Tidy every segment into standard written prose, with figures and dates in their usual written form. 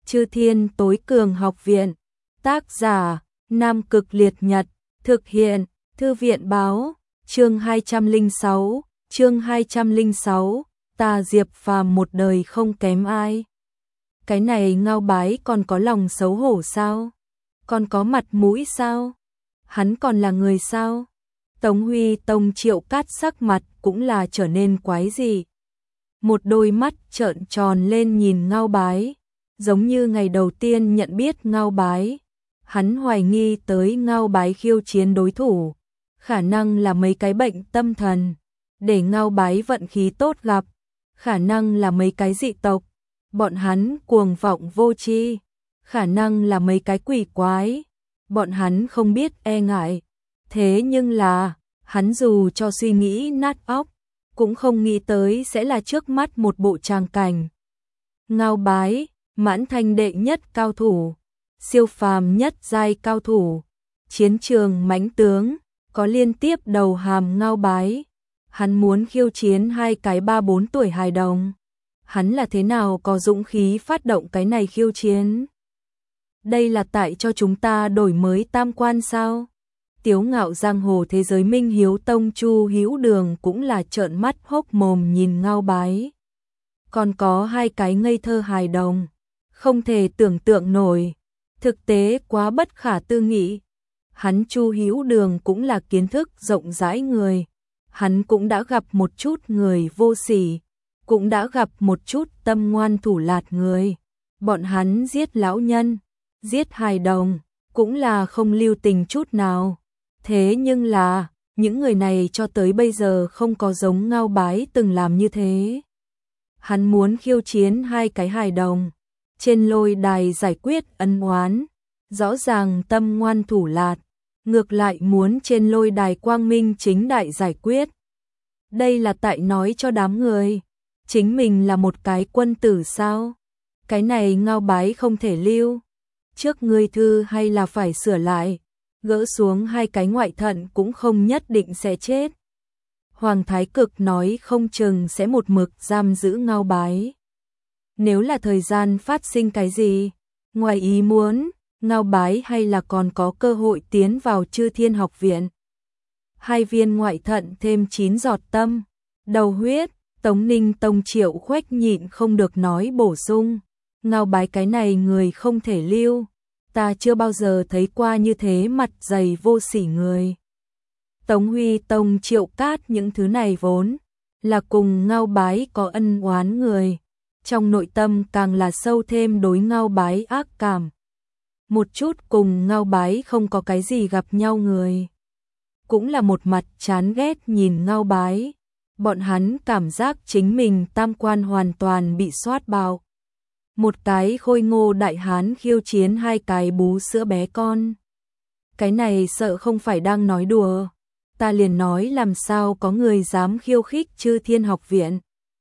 Chư Thiên Tối Cường Học Viện. Tác giả: Nam Cực Liệt Nhật. Thực hiện: Thư viện báo. Chương 206. Ta Diệp Phàm một đời không kém ai. Cái này Ngao Bái còn có lòng xấu hổ sao? Còn có mặt mũi sao? Hắn còn là người sao? Tống Huy Tông Triệu Cát sắc mặt cũng là trở nên quái dị. Một đôi mắt trợn tròn lên nhìn Ngao Bái, giống như ngày đầu tiên nhận biết Ngao Bái. Hắn hoài nghi tới Ngao Bái khiêu chiến đối thủ, khả năng là mấy cái bệnh tâm thần, để Ngao Bái vận khí tốt gặp, khả năng là mấy cái dị tộc, bọn hắn cuồng vọng vô tri, khả năng là mấy cái quỷ quái, bọn hắn không biết e ngại. Thế nhưng là, hắn dù cho suy nghĩ nát óc, cũng không nghĩ tới sẽ là trước mắt một bộ tràng cảnh. Ngao Bái, mãn thanh đệ nhất cao thủ, siêu phàm nhất giai cao thủ, chiến trường mãnh tướng, có liên tiếp đầu hàm Ngao Bái. Hắn muốn khiêu chiến hai cái 3-4 tuổi hài đồng. Hắn là thế nào có dũng khí phát động cái này khiêu chiến? Đây là tại cho chúng ta đổi mới tam quan sao? Tiếu ngạo giang hồ thế giới Minh Hiếu Tông Chu Hữu Đường cũng là trợn mắt hốc mồm nhìn Ngao Bái. Còn có hai cái ngây thơ hài đồng, không thể tưởng tượng nổi, thực tế quá bất khả tư nghị. Hắn Chu Hữu Đường cũng là kiến thức rộng rãi người, hắn cũng đã gặp một chút người vô sỉ, cũng đã gặp một chút tâm ngoan thủ lạt người. Bọn hắn giết lão nhân, giết hài đồng, cũng là không lưu tình chút nào. Thế nhưng là, những người này cho tới bây giờ không có giống Ngao Bái từng làm như thế. Hắn muốn khiêu chiến hai cái hài đồng, trên lôi đài giải quyết ân oán, rõ ràng tâm ngoan thủ lạt, ngược lại muốn trên lôi đài quang minh chính đại giải quyết. Đây là tại nói cho đám người, chính mình là một cái quân tử sao? Cái này Ngao Bái không thể lưu. Trước ngươi thư hay là phải sửa lại, gỡ xuống hai cái ngoại thận cũng không nhất định sẽ chết. Hoàng Thái Cực nói không chừng sẽ một mực giam giữ Ngao Bái. Nếu là thời gian phát sinh cái gì, ngoài ý muốn, Ngao Bái hay là còn có cơ hội tiến vào Chư Thiên Học Viện. 2 viên ngoại thận thêm 9 giọt tâm, đầu huyết, Tống Ninh Tông Triệu Khuếch nhịn không được nói bổ sung. Ngao Bái cái này người không thể lưu, ta chưa bao giờ thấy qua như thế mặt dày vô sỉ người. Tống Huy Tông Triệu Cát những thứ này vốn là cùng Ngao Bái có ân oán người, trong nội tâm càng là sâu thêm đối Ngao Bái ác cảm. Một chút cùng Ngao Bái không có cái gì gặp nhau người, cũng là một mặt chán ghét nhìn Ngao Bái. Bọn hắn cảm giác chính mình tam quan hoàn toàn bị soát bạo. Một cái khôi ngô đại hán khiêu chiến hai cái bú sữa bé con. Cái này sợ không phải đang nói đùa. Ta liền nói làm sao có người dám khiêu khích Chư Thiên Học Viện.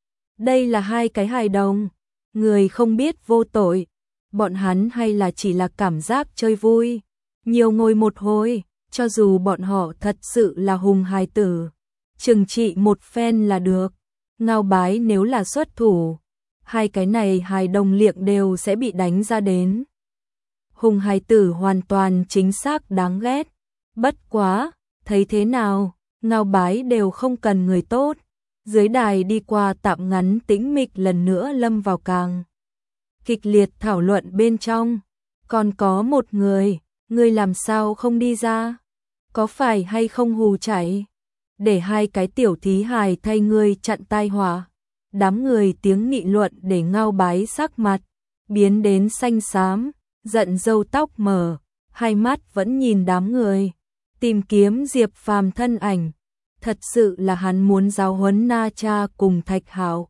Đây là hai cái hài đồng, người không biết vô tội. Bọn hắn hay là chỉ là cảm giác chơi vui, nhiều ngồi một hồi, cho dù bọn họ thật sự là hùng hài tử, trừng trị một phen là được. Ngao Bái nếu là xuất thủ, hai cái này hài đồng liệng đều sẽ bị đánh ra đến. Hùng hài tử hoàn toàn chính xác đáng ghét. Bất quá, thấy thế nào, Ngao Bái đều không cần người tốt. Dưới đài đi qua tạm ngắn tĩnh mịch lần nữa lâm vào càng kịch liệt thảo luận bên trong. Còn có một người làm sao không đi ra? Có phải hay không hù chạy? Để hai cái tiểu thí hài thay ngươi chặn tai họa. Đám người tiếng nghị luận để Ngao Bái sắc mặt biến đến xanh xám, giận râu tóc mở, hai mắt vẫn nhìn đám người, tìm kiếm Diệp Phàm thân ảnh. Thật sự là hắn muốn giáo huấn Na Cha cùng Thạch Hạo.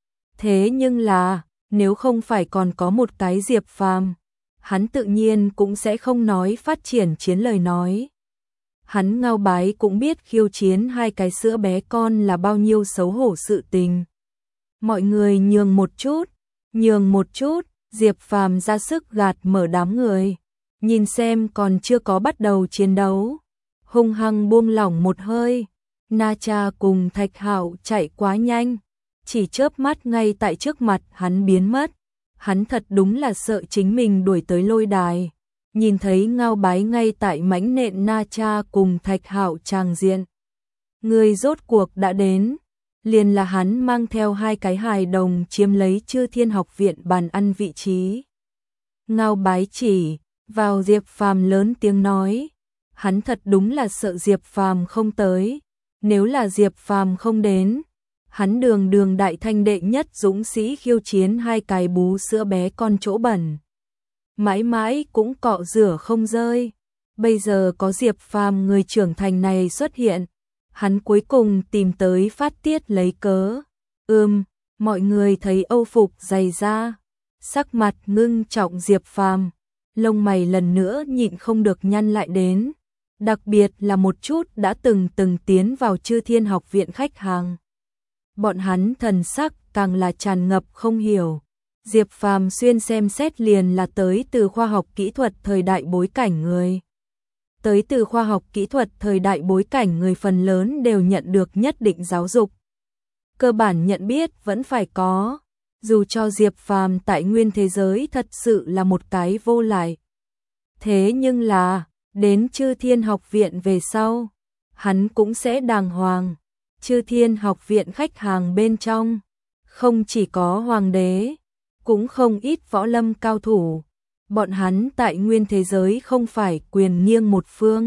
Thế nhưng là, nếu không phải còn có một cái Diệp Phàm, hắn tự nhiên cũng sẽ không nói phát triển chiến lời nói. Hắn Ngao Bái cũng biết khiêu chiến hai cái sữa bé con là bao nhiêu xấu hổ sự tình. Mọi người nhường một chút, Diệp Phàm ra sức gạt mở đám người, nhìn xem còn chưa có bắt đầu chiến đấu, hung hăng buông lỏng một hơi. Na Cha cùng Thạch Hạo chạy quá nhanh, chỉ chớp mắt ngay tại trước mặt hắn biến mất. Hắn thật đúng là sợ chính mình đuổi tới lôi đài, nhìn thấy Ngao Bái ngay tại mãnh nện Na Cha cùng Thạch Hạo tràng diện. Người rốt cuộc đã đến, liền là hắn mang theo 2 cái hài đồng chiếm lấy Chư Thiên Học viện bàn ăn vị trí. Ngao Bái chỉ vào Diệp Phàm lớn tiếng nói, hắn thật đúng là sợ Diệp Phàm không tới, nếu là Diệp Phàm không đến, hắn đường đường đại thanh đệ nhất dũng sĩ khiêu chiến 2 cái bú sữa bé con chỗ bẩn, mãi mãi cũng cọ rửa không rơi. Bây giờ có Diệp Phàm người trưởng thành này xuất hiện, hắn cuối cùng tìm tới phát tiết lấy cớ. Mọi người thấy Âu phục dày da, sắc mặt ngưng trọng Diệp Phàm, lông mày lần nữa nhịn không được nhăn lại đến, đặc biệt là một chút đã từng tiến vào Chư Thiên Học viện khách hàng. Bọn hắn thần sắc càng là tràn ngập không hiểu. Diệp Phàm xuyên xem xét liền là tới từ khoa học kỹ thuật thời đại bối cảnh người. Tới từ khoa học kỹ thuật thời đại bối cảnh người phần lớn đều nhận được nhất định giáo dục. Cơ bản nhận biết vẫn phải có, dù cho Diệp Phàm tại nguyên thế giới thật sự là một cái vô lại. Thế nhưng là, đến Chư Thiên Học viện về sau, hắn cũng sẽ đàng hoàng. Chư Thiên Học viện khách hàng bên trong, không chỉ có hoàng đế, cũng không ít võ lâm cao thủ. Bọn hắn tại nguyên thế giới không phải quyền nghiêng một phương,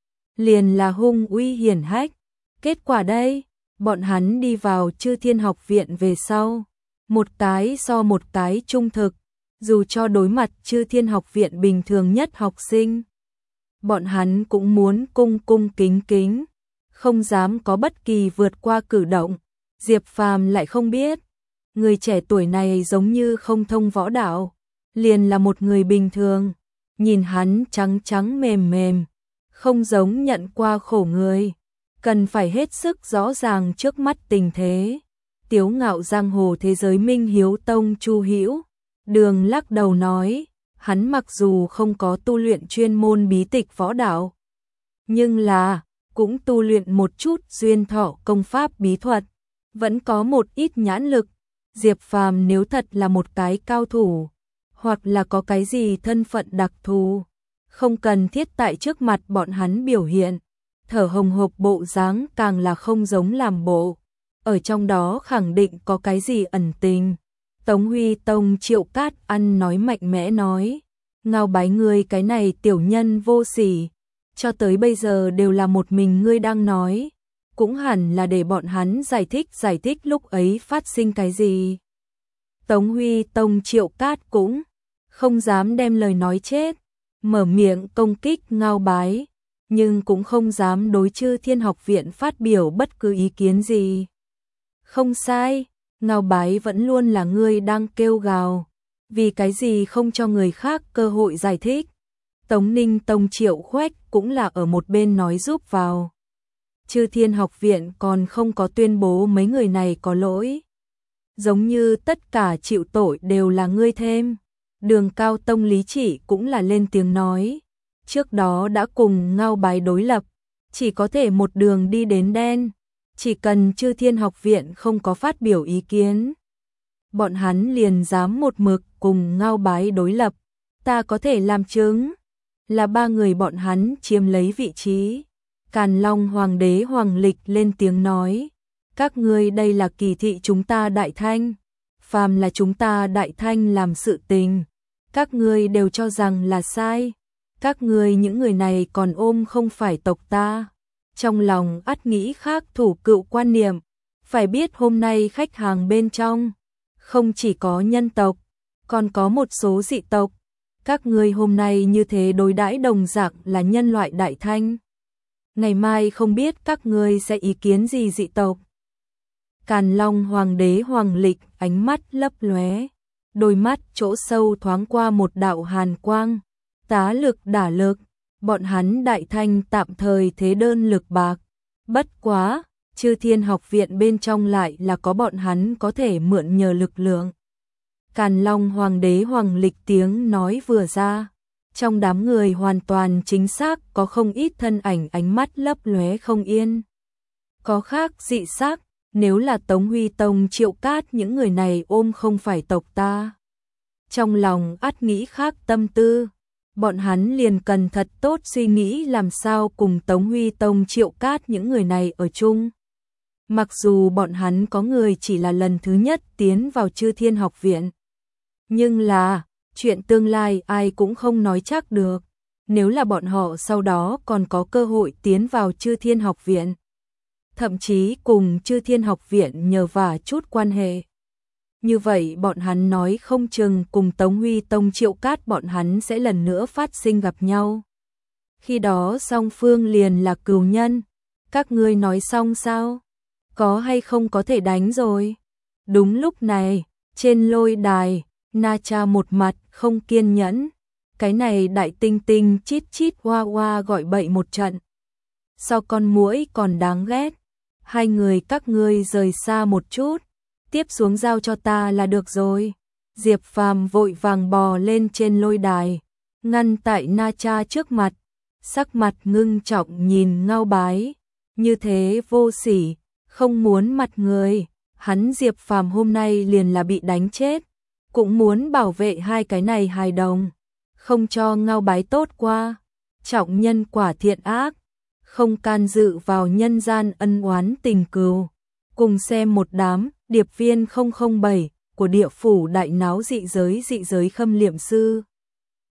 liền là hung uy hiển hách. Kết quả đây, bọn hắn đi vào Chư Thiên Học viện về sau, một cái so một cái trung thực, dù cho đối mặt Chư Thiên Học viện bình thường nhất học sinh, bọn hắn cũng muốn cung cung kính kính, không dám có bất kỳ vượt qua cử động. Diệp Phàm lại không biết, người trẻ tuổi này giống như không thông võ đạo, liền là một người bình thường, nhìn hắn trắng trắng mềm mềm, không giống nhận qua khổ người, cần phải hết sức rõ ràng trước mắt tình thế. Tiếu ngạo giang hồ thế giới Minh Hiếu Tông Chu Hữu Đường lắc đầu nói, hắn mặc dù không có tu luyện chuyên môn bí tịch võ đạo, nhưng là cũng tu luyện một chút duyên thọ công pháp bí thuật, vẫn có một ít nhãn lực. Diệp Phàm nếu thật là một cái cao thủ, hoặc là có cái gì thân phận đặc thù, không cần thiết tại trước mặt bọn hắn biểu hiện, thở hồng hộc bộ dáng càng là không giống làm bộ, ở trong đó khẳng định có cái gì ẩn tình. Tống Huy Tông Triệu Cát ăn nói mạnh mẽ nói, Ngao Bái ngươi cái này tiểu nhân vô sỉ, cho tới bây giờ đều là một mình ngươi đang nói, cũng hẳn là để bọn hắn giải thích lúc ấy phát sinh cái gì. Tống Huy Tông Triệu Cát cũng không dám đem lời nói chết, mở miệng công kích Ngao Bái, nhưng cũng không dám đối Chư Thiên Học viện phát biểu bất cứ ý kiến gì. Không sai, Ngao Bái vẫn luôn là ngươi đang kêu gào, vì cái gì không cho người khác cơ hội giải thích. Tống Ninh Tông Triệu Khoách cũng là ở một bên nói giúp vào. Chư Thiên Học viện còn không có tuyên bố mấy người này có lỗi, giống như tất cả chịu tội đều là ngươi thêm. Đường Cao Tông Lý Chỉ cũng là lên tiếng nói, trước đó đã cùng Ngao Bái đối lập, chỉ có thể một đường đi đến đen, chỉ cần Chư Thiên Học viện không có phát biểu ý kiến, bọn hắn liền dám một mực cùng Ngao Bái đối lập. Ta có thể làm chứng, là 3 người bọn hắn chiếm lấy vị trí. Càn Long Hoàng đế Hoàng Lịch lên tiếng nói, các ngươi đây là kỳ thị chúng ta Đại Thanh, phàm là chúng ta Đại Thanh làm sự tình, các ngươi đều cho rằng là sai, các ngươi những người này còn ôm không phải tộc ta, trong lòng ắt nghĩ khác thủ cựu quan niệm. Phải biết hôm nay khách hàng bên trong, không chỉ có nhân tộc, còn có một số dị tộc, các ngươi hôm nay như thế đối đãi đồng dạng là nhân loại Đại Thanh, ngày mai không biết các ngươi sẽ ý kiến gì dị tộc. Càn Long Hoàng đế Hoàng Lịch ánh mắt lấp lóe, đôi mắt chỗ sâu thoáng qua một đạo hàn quang, tá lực đả lực, bọn hắn Đại Thanh tạm thời thế đơn lực bạc, bất quá, Chư Thiên Học viện bên trong lại là có bọn hắn có thể mượn nhờ lực lượng. Càn Long Hoàng đế Hoàng Lịch tiếng nói vừa ra, trong đám người hoàn toàn chính xác có không ít thân ảnh ánh mắt lấp lóe không yên. Có khác dị sắc, nếu là Tống Huy Tông Triệu Cát những người này ôm không phải tộc ta, trong lòng ắt nghĩ khác tâm tư. Bọn hắn liền cần thật tốt suy nghĩ làm sao cùng Tống Huy Tông, Triệu Cát những người này ở chung. Mặc dù bọn hắn có người chỉ là lần thứ nhất tiến vào Chư Thiên Học Viện, nhưng là chuyện tương lai ai cũng không nói chắc được. Nếu là bọn họ sau đó còn có cơ hội tiến vào Chư Thiên Học Viện, thậm chí cùng Chư Thiên Học Viện nhờ vả chút quan hệ, như vậy bọn hắn nói không chừng cùng Tống Huy Tông, Triệu Cát bọn hắn sẽ lần nữa phát sinh gặp nhau. Khi đó song phương liền là cừu nhân. Các ngươi nói xong sao? Có hay không có thể đánh rồi? Đúng lúc này, trên lôi đài, Na Cha một mặt không kiên nhẫn. Cái này đại tinh tinh chít chít hoa hoa gọi bậy một trận. Sao con muỗi còn đáng ghét? Hai người các ngươi rời xa một chút, tiếp xuống giao cho ta là được rồi. Diệp Phàm vội vàng bò lên trên lôi đài, ngăn tại Na Cha trước mặt, sắc mặt ngưng trọng nhìn Ngao Bái, như thế vô sỉ, không muốn mặt người. Hắn Diệp Phàm hôm nay liền là bị đánh chết, cũng muốn bảo vệ hai cái này hài đồng, không cho Ngao Bái tốt qua. Trọng nhân quả thiện ác, không can dự vào nhân gian ân oán tình cừu. Cùng xem một đám điệp viên 007 của địa phủ đại náo dị giới khâm liệm sư.